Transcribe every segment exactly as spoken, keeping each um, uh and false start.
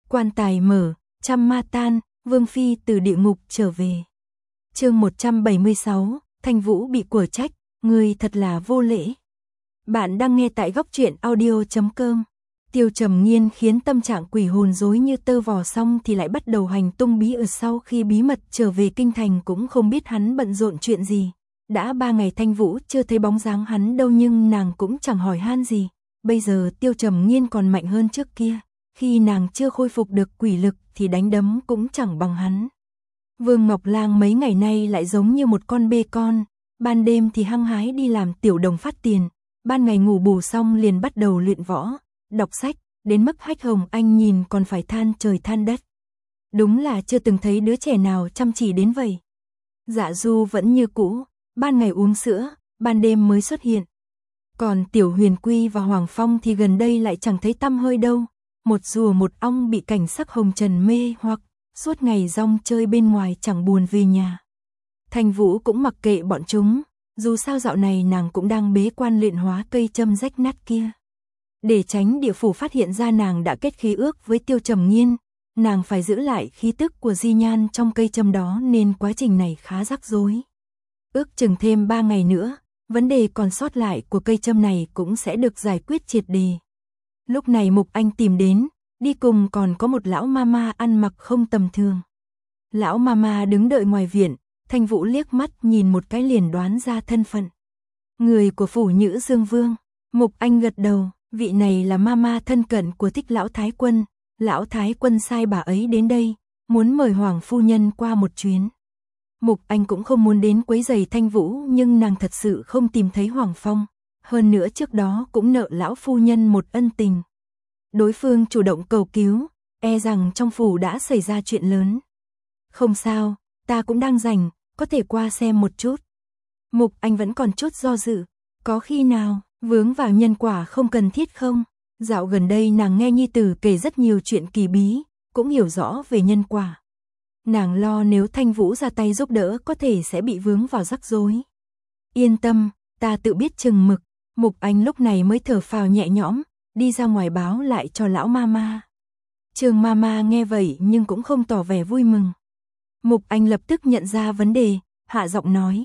Quan tài mở, trăm ma tan, Vương Phi từ địa ngục trở về. Chương một trăm bảy mươi sáu, Thanh Vũ bị quở trách, ngươi thật là vô lễ. Bạn đang nghe tại góc truyện audio chấm com. Tiêu Trầm Nghiên khiến tâm trạng quỷ hồn rối như tơ vò, xong thì lại bắt đầu hành tung bí ẩn. Sau khi bí mật trở về kinh thành cũng không biết hắn bận rộn chuyện gì. Đã ba ngày Thanh Vũ chưa thấy bóng dáng hắn đâu, nhưng nàng cũng chẳng hỏi han gì. Bây giờ Tiêu Trầm Nghiên còn mạnh hơn trước kia. Khi nàng chưa khôi phục được quỷ lực thì đánh đấm cũng chẳng bằng hắn. Vương Ngọc Lang mấy ngày nay lại giống như một con bê con. Ban đêm thì hăng hái đi làm tiểu đồng phát tiền. Ban ngày ngủ bù xong liền bắt đầu luyện võ, đọc sách, đến mức Hách Hồng Anh nhìn còn phải than trời than đất. Đúng là chưa từng thấy đứa trẻ nào chăm chỉ đến vậy. Dạ Du vẫn như cũ, ban ngày uống sữa, ban đêm mới xuất hiện. Còn Tiểu Huyền Quy và Hoàng Phong thì gần đây lại chẳng thấy tăm hơi đâu. Một rùa một ong bị cảnh sắc hồng trần mê hoặc, suốt ngày rong chơi bên ngoài chẳng buồn về nhà. Thanh Vũ cũng mặc kệ bọn chúng, dù sao dạo này nàng cũng đang bế quan luyện hóa cây châm rách nát kia. Để tránh địa phủ phát hiện ra nàng đã kết khí ước với Tiêu Trầm Nghiên, nàng phải giữ lại khí tức của di nhan trong cây châm đó, nên quá trình này khá rắc rối. Ước chừng thêm ba ngày nữa, vấn đề còn sót lại của cây châm này cũng sẽ được giải quyết triệt đề. Lúc này Mục Anh tìm đến, đi cùng còn có một lão mama ăn mặc không tầm thường. Lão mama đứng đợi ngoài viện, Thanh Vũ liếc mắt nhìn một cái liền đoán ra thân phận. Người của phủ Nhữ Dương Vương. Mục Anh gật đầu, vị này là mama thân cận của Thích lão thái quân. Lão thái quân sai bà ấy đến đây, muốn mời Hoàng phu nhân qua một chuyến. Mục Anh cũng không muốn đến quấy rầy Thanh Vũ, nhưng nàng thật sự không tìm thấy Hoàng Phong. Hơn nữa trước đó cũng nợ lão phu nhân một ân tình. Đối phương chủ động cầu cứu, e rằng trong phủ đã xảy ra chuyện lớn. Không sao, ta cũng đang rảnh, có thể qua xem một chút. Mục Anh vẫn còn chút do dự, có khi nào vướng vào nhân quả không cần thiết không? Dạo gần đây nàng nghe nhi tử kể rất nhiều chuyện kỳ bí, cũng hiểu rõ về nhân quả. Nàng lo nếu Thanh Vũ ra tay giúp đỡ có thể sẽ bị vướng vào rắc rối. Yên tâm, ta tự biết chừng mực. Mục Anh lúc này mới thở phào nhẹ nhõm, đi ra ngoài báo lại cho lão mama. Trường mama nghe vậy nhưng cũng không tỏ vẻ vui mừng. Mục Anh lập tức nhận ra vấn đề, hạ giọng nói.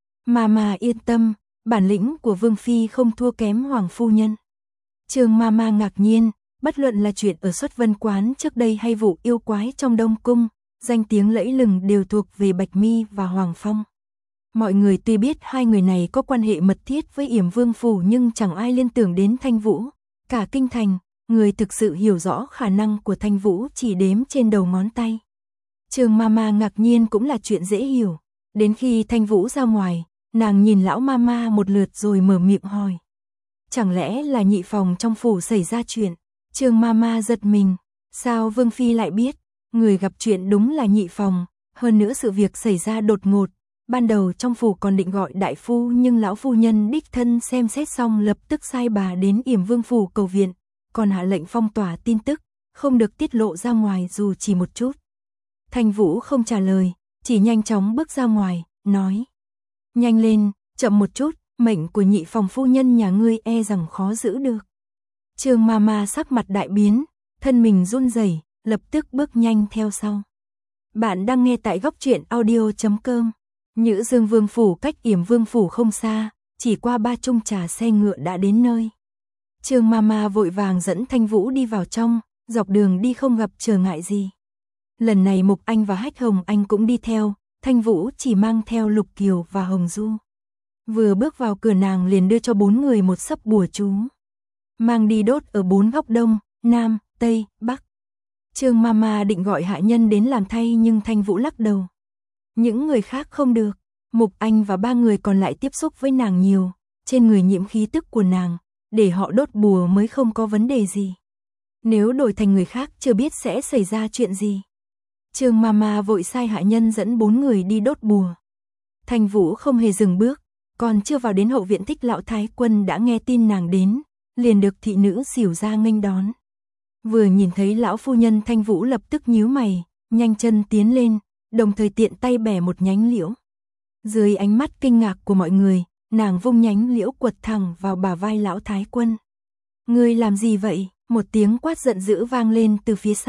Mama yên tâm, bản lĩnh của Vương Phi không thua kém Hoàng phu nhân. Trường mama ngạc nhiên, bất luận là chuyện ở Xuất Vân Quán trước đây hay vụ yêu quái trong Đông Cung, danh tiếng lẫy lừng đều thuộc về Bạch Mi và Hoàng Phong. Mọi người tuy biết hai người này có quan hệ mật thiết với Yểm Vương phủ, nhưng chẳng ai liên tưởng đến Thanh Vũ. Cả kinh thành, người thực sự hiểu rõ khả năng của Thanh Vũ chỉ đếm trên đầu ngón tay. Trường mama ngạc nhiên cũng là chuyện dễ hiểu. Đến khi Thanh Vũ ra ngoài, nàng nhìn lão mama một lượt rồi mở miệng hỏi. Chẳng lẽ là nhị phòng trong phủ xảy ra chuyện? Trường mama giật mình. Sao Vương Phi lại biết? Người gặp chuyện đúng là nhị phòng. Hơn nữa sự việc xảy ra đột ngột. Ban đầu trong phủ còn định gọi đại phu, nhưng lão phu nhân đích thân xem xét xong lập tức sai bà đến Yểm Vương phủ cầu viện. Còn hạ lệnh phong tỏa tin tức, không được tiết lộ ra ngoài dù chỉ một chút. Thanh Vũ không trả lời, chỉ nhanh chóng bước ra ngoài, nói. Nhanh lên, chậm một chút, mệnh của nhị phòng phu nhân nhà ngươi e rằng khó giữ được. Trường mama sắc mặt đại biến, thân mình run rẩy, lập tức bước nhanh theo sau. Bạn đang nghe tại góc truyện audio chấm com. Nhữ Dương Vương phủ cách Yểm Vương phủ không xa, chỉ qua ba chung trà xe ngựa đã đến nơi. Trường mama vội vàng dẫn Thanh Vũ đi vào trong, dọc đường đi không gặp trở ngại gì. Lần này Mục Anh và Hách Hồng Anh cũng đi theo, Thanh Vũ chỉ mang theo Lục Kiều và Hồng Du. Vừa bước vào cửa nàng liền đưa cho bốn người một sấp bùa chú. Mang đi đốt ở bốn góc đông, nam, tây, bắc. Trường mama định gọi hạ nhân đến làm thay, nhưng Thanh Vũ lắc đầu. Những người khác không được. Mục Anh và ba người còn lại tiếp xúc với nàng nhiều, trên người nhiễm khí tức của nàng, để họ đốt bùa mới không có vấn đề gì. Nếu đổi thành người khác chưa biết sẽ xảy ra chuyện gì. Trường mama vội sai hạ nhân dẫn bốn người đi đốt bùa. Thanh Vũ không hề dừng bước, còn chưa vào đến hậu viện Thích lão thái quân đã nghe tin nàng đến, liền được thị nữ xỉu ra nghênh đón. Vừa nhìn thấy lão phu nhân, Thanh Vũ lập tức nhíu mày, nhanh chân tiến lên, đồng thời tiện tay bẻ một nhánh liễu. Dưới ánh mắt kinh ngạc của mọi người, nàng vung nhánh liễu quật thẳng vào bả vai lão thái quân. Ngươi làm gì vậy? Một tiếng quát giận dữ vang lên từ phía sau.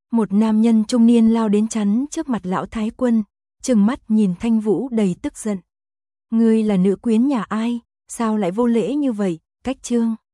Một nam nhân trung niên lao đến chắn trước mặt lão thái quân, trừng mắt nhìn Thanh Vũ đầy tức giận. Ngươi là nữ quyến nhà ai, sao lại vô lễ như vậy, Cách Trương?